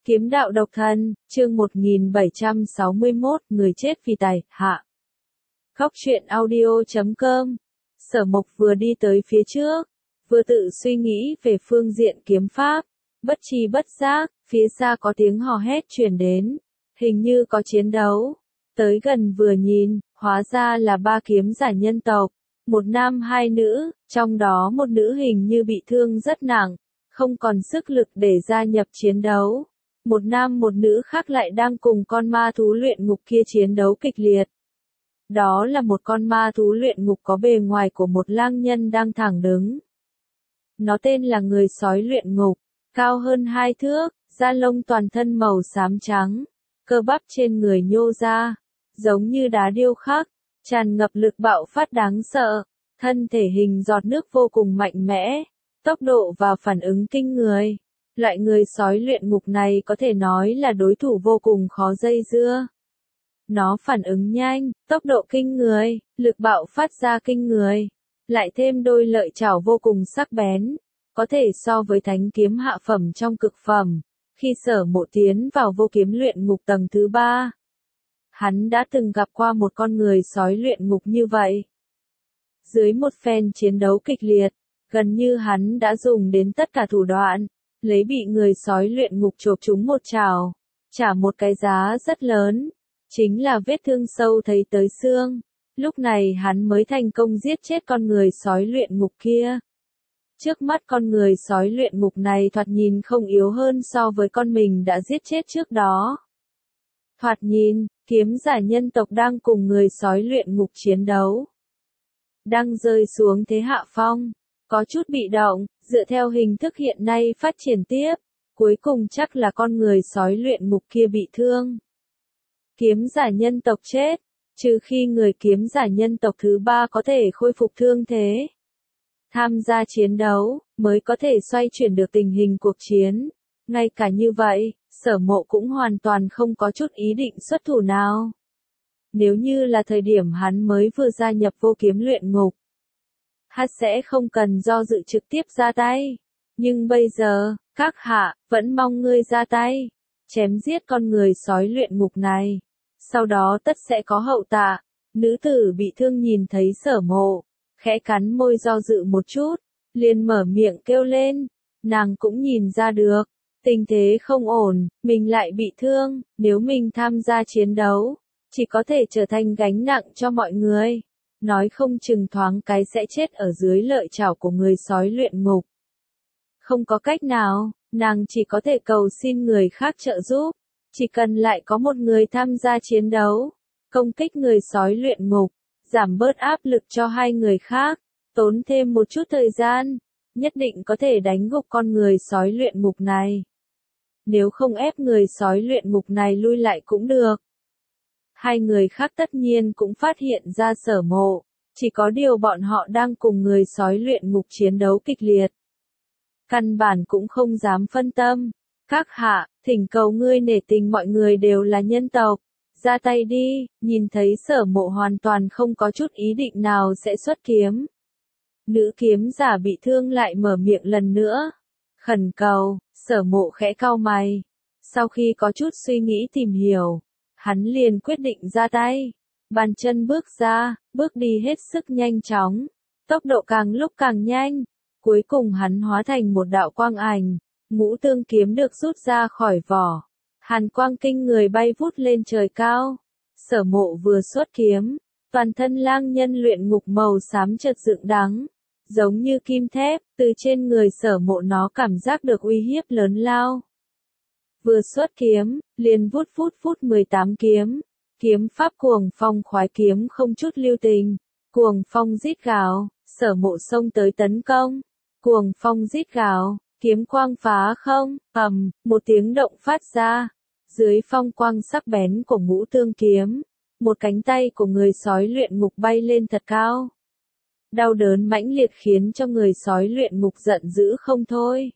Kiếm đạo độc thân, chương 1761, người chết vì tài, hạ. Khóc chuyện audio.com. Sở Mộc vừa đi tới phía trước, vừa tự suy nghĩ về phương diện kiếm pháp, bất tri bất giác, phía xa có tiếng hò hét truyền đến, hình như có chiến đấu. Tới gần vừa nhìn, hóa ra là ba kiếm giả nhân tộc, một nam hai nữ, trong đó một nữ hình như bị thương rất nặng, không còn sức lực để gia nhập chiến đấu. Một nam một nữ khác lại đang cùng con ma thú luyện ngục kia chiến đấu kịch liệt. Đó là một con ma thú luyện ngục có bề ngoài của một lang nhân đang thẳng đứng. Nó tên là người sói luyện ngục, cao hơn 2 thước, da lông toàn thân màu xám trắng, cơ bắp trên người nhô ra, giống như đá điêu khắc, tràn ngập lực bạo phát đáng sợ, thân thể hình giọt nước vô cùng mạnh mẽ, tốc độ và phản ứng kinh người. Loại người sói luyện ngục này có thể nói là đối thủ vô cùng khó dây dưa. Nó phản ứng nhanh, tốc độ kinh người, lực bạo phát ra kinh người, lại thêm đôi lợi chảo vô cùng sắc bén, có thể so với thánh kiếm hạ phẩm trong cực phẩm. Khi Sở Mộ tiến vào vô kiếm luyện ngục tầng thứ 3, hắn đã từng gặp qua một con người sói luyện ngục như vậy. Dưới một phen chiến đấu kịch liệt, gần như hắn đã dùng đến tất cả thủ đoạn, lấy bị người sói luyện ngục chộp trúng một chảo, trả một cái giá rất lớn, chính là vết thương sâu thấy tới xương. Lúc này hắn mới thành công giết chết con người sói luyện ngục kia. Trước mắt con người sói luyện ngục này thoạt nhìn không yếu hơn so với con mình đã giết chết trước đó. Thoạt nhìn, kiếm giả nhân tộc đang cùng người sói luyện ngục chiến đấu, đang rơi xuống thế hạ phong, có chút bị động, dựa theo hình thức hiện nay phát triển tiếp, cuối cùng chắc là con người sói luyện ngục kia bị thương. Kiếm giả nhân tộc chết, trừ khi người kiếm giả nhân tộc thứ 3 có thể khôi phục thương thế, tham gia chiến đấu, mới có thể xoay chuyển được tình hình cuộc chiến. Ngay cả như vậy, Sở Mộ cũng hoàn toàn không có chút ý định xuất thủ nào. Nếu như là thời điểm hắn mới vừa gia nhập vô kiếm luyện ngục, hắn sẽ không cần do dự trực tiếp ra tay. Nhưng bây giờ, các hạ, vẫn mong ngươi ra tay, chém giết con người sói luyện ngục này. Sau đó tất sẽ có hậu tạ. Nữ tử bị thương nhìn thấy Sở Mộ, khẽ cắn môi do dự một chút, liền mở miệng kêu lên. Nàng cũng nhìn ra được, tình thế không ổn, mình lại bị thương, nếu mình tham gia chiến đấu, chỉ có thể trở thành gánh nặng cho mọi người. Nói không chừng thoáng cái sẽ chết ở dưới lợi chảo của người sói luyện ngục. Không có cách nào, nàng chỉ có thể cầu xin người khác trợ giúp. Chỉ cần lại có một người tham gia chiến đấu, công kích người sói luyện ngục, giảm bớt áp lực cho hai người khác, tốn thêm một chút thời gian, nhất định có thể đánh gục con người sói luyện ngục này. Nếu không ép người sói luyện ngục này lui lại cũng được. Hai người khác tất nhiên cũng phát hiện ra Sở Mộ, chỉ có điều bọn họ đang cùng người sói luyện ngục chiến đấu kịch liệt. Căn bản cũng không dám phân tâm. Các hạ, thỉnh cầu ngươi nể tình mọi người đều là nhân tộc, ra tay đi. Nhìn thấy Sở Mộ hoàn toàn không có chút ý định nào sẽ xuất kiếm, nữ kiếm giả bị thương lại mở miệng lần nữa, khẩn cầu. Sở Mộ khẽ cau mày, sau khi có chút suy nghĩ tìm hiểu, hắn liền quyết định ra tay. Bàn chân bước ra, bước đi hết sức nhanh chóng, tốc độ càng lúc càng nhanh, cuối cùng hắn hóa thành một đạo quang ảnh. Ngũ tương kiếm được rút ra khỏi vỏ, hàn quang kinh người bay vút lên trời cao. Sở Mộ vừa xuất kiếm, toàn thân lang nhân luyện ngục màu xám chợt dựng đắng, giống như kim thép, từ trên người Sở Mộ nó cảm giác được uy hiếp lớn lao. Vừa xuất kiếm, liền vút 18 kiếm, kiếm pháp cuồng phong khoái kiếm không chút lưu tình, cuồng phong rít gào. Sở Mộ xông tới tấn công, cuồng phong rít gào. Kiếm quang phá không, một tiếng động phát ra. Dưới phong quang sắc bén của ngũ tương kiếm, một cánh tay của người sói luyện ngục bay lên thật cao. Đau đớn mãnh liệt khiến cho người sói luyện ngục giận dữ không thôi.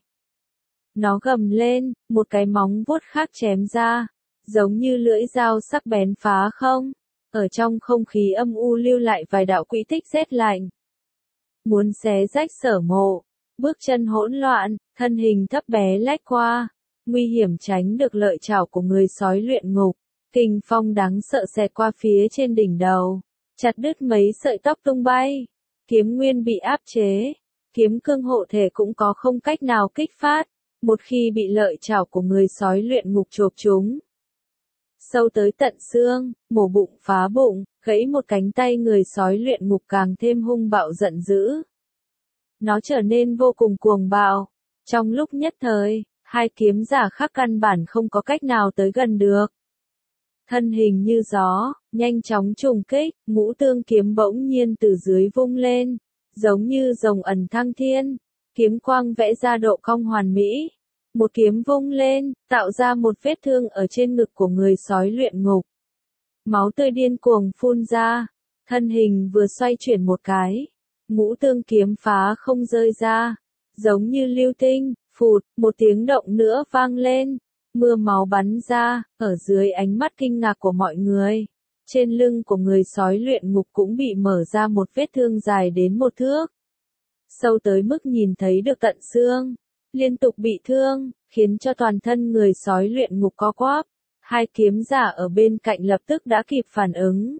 Nó gầm lên, một cái móng vuốt khác chém ra, giống như lưỡi dao sắc bén phá không. Ở trong không khí âm u lưu lại vài đạo quỹ tích rét lạnh, muốn xé rách Sở Mộ. Bước chân hỗn loạn, thân hình thấp bé lách qua. nguy hiểm tránh được lợi chảo của người sói luyện ngục. Kình phong đáng sợ xẹt qua phía trên đỉnh đầu, chặt đứt mấy sợi tóc tung bay. Kiếm nguyên bị áp chế, kiếm cương hộ thể cũng có không cách nào kích phát, một khi bị lợi chảo của người sói luyện ngục chộp chúng. Sâu tới tận xương, mổ bụng phá bụng, gãy một cánh tay người sói luyện ngục càng thêm hung bạo giận dữ. Nó trở nên vô cùng cuồng bạo. Trong lúc nhất thời, hai kiếm giả khác căn bản không có cách nào tới gần được. Thân hình như gió, nhanh chóng trùng kích, ngũ tương kiếm bỗng nhiên từ dưới vung lên, giống như rồng ẩn thăng thiên, kiếm quang vẽ ra độ cong hoàn mỹ. Một kiếm vung lên, tạo ra một vết thương ở trên ngực của người sói luyện ngục. Máu tươi điên cuồng phun ra, thân hình vừa xoay chuyển một cái, ngũ tương kiếm phá không rơi ra, giống như lưu tinh, phụt, một tiếng động nữa vang lên, mưa máu bắn ra, ở dưới ánh mắt kinh ngạc của mọi người. Trên lưng của người sói luyện ngục cũng bị mở ra một vết thương dài đến 1 thước. Sâu tới mức nhìn thấy được tận xương, liên tục bị thương, khiến cho toàn thân người sói luyện ngục co quắp. Hai kiếm giả ở bên cạnh lập tức đã kịp phản ứng.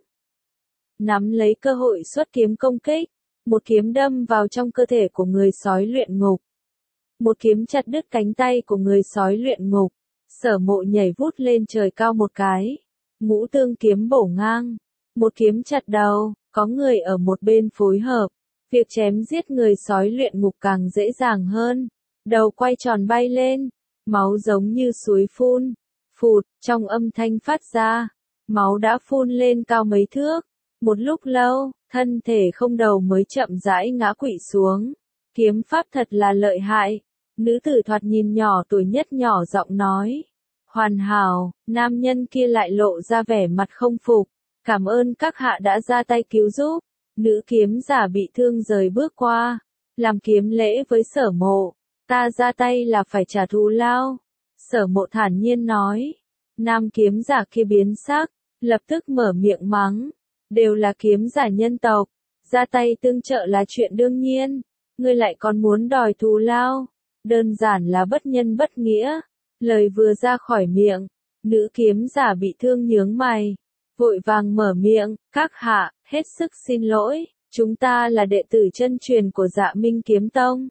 Nắm lấy cơ hội xuất kiếm công kích, một kiếm đâm vào trong cơ thể của người sói luyện ngục. Một kiếm chặt đứt cánh tay của người sói luyện ngục. Sở Mộ nhảy vút lên trời cao một cái, ngũ tương kiếm bổ ngang, một kiếm chặt đầu, có người ở một bên phối hợp, việc chém giết người sói luyện ngục càng dễ dàng hơn. Đầu quay tròn bay lên, máu giống như suối phun, phụt, trong âm thanh phát ra, máu đã phun lên cao mấy thước. Một lúc lâu, thân thể không đầu mới chậm rãi ngã quỵ xuống. Kiếm pháp thật là lợi hại. Nữ tử thoạt nhìn nhỏ tuổi nhất nhỏ giọng nói. Hoàn hảo, nam nhân kia lại lộ ra vẻ mặt không phục. Cảm ơn các hạ đã ra tay cứu giúp. Nữ kiếm giả bị thương rời bước qua, làm kiếm lễ với Sở Mộ. Ta ra tay là phải trả thù lao. Sở Mộ thản nhiên nói. Nam kiếm giả kia biến sắc, lập tức mở miệng mắng. Đều là kiếm giả nhân tộc, ra tay tương trợ là chuyện đương nhiên. Ngươi lại còn muốn đòi thù lao, đơn giản là bất nhân bất nghĩa. Lời vừa ra khỏi miệng, nữ kiếm giả bị thương nhướng mày, vội vàng mở miệng, các hạ, hết sức xin lỗi, chúng ta là đệ tử chân truyền của Dạ Minh Kiếm Tông.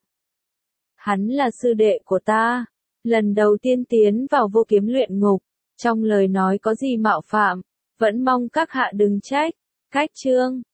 Hắn là sư đệ của ta, lần đầu tiên tiến vào vô kiếm luyện ngục, trong lời nói có gì mạo phạm, vẫn mong các hạ đừng trách. Cách chương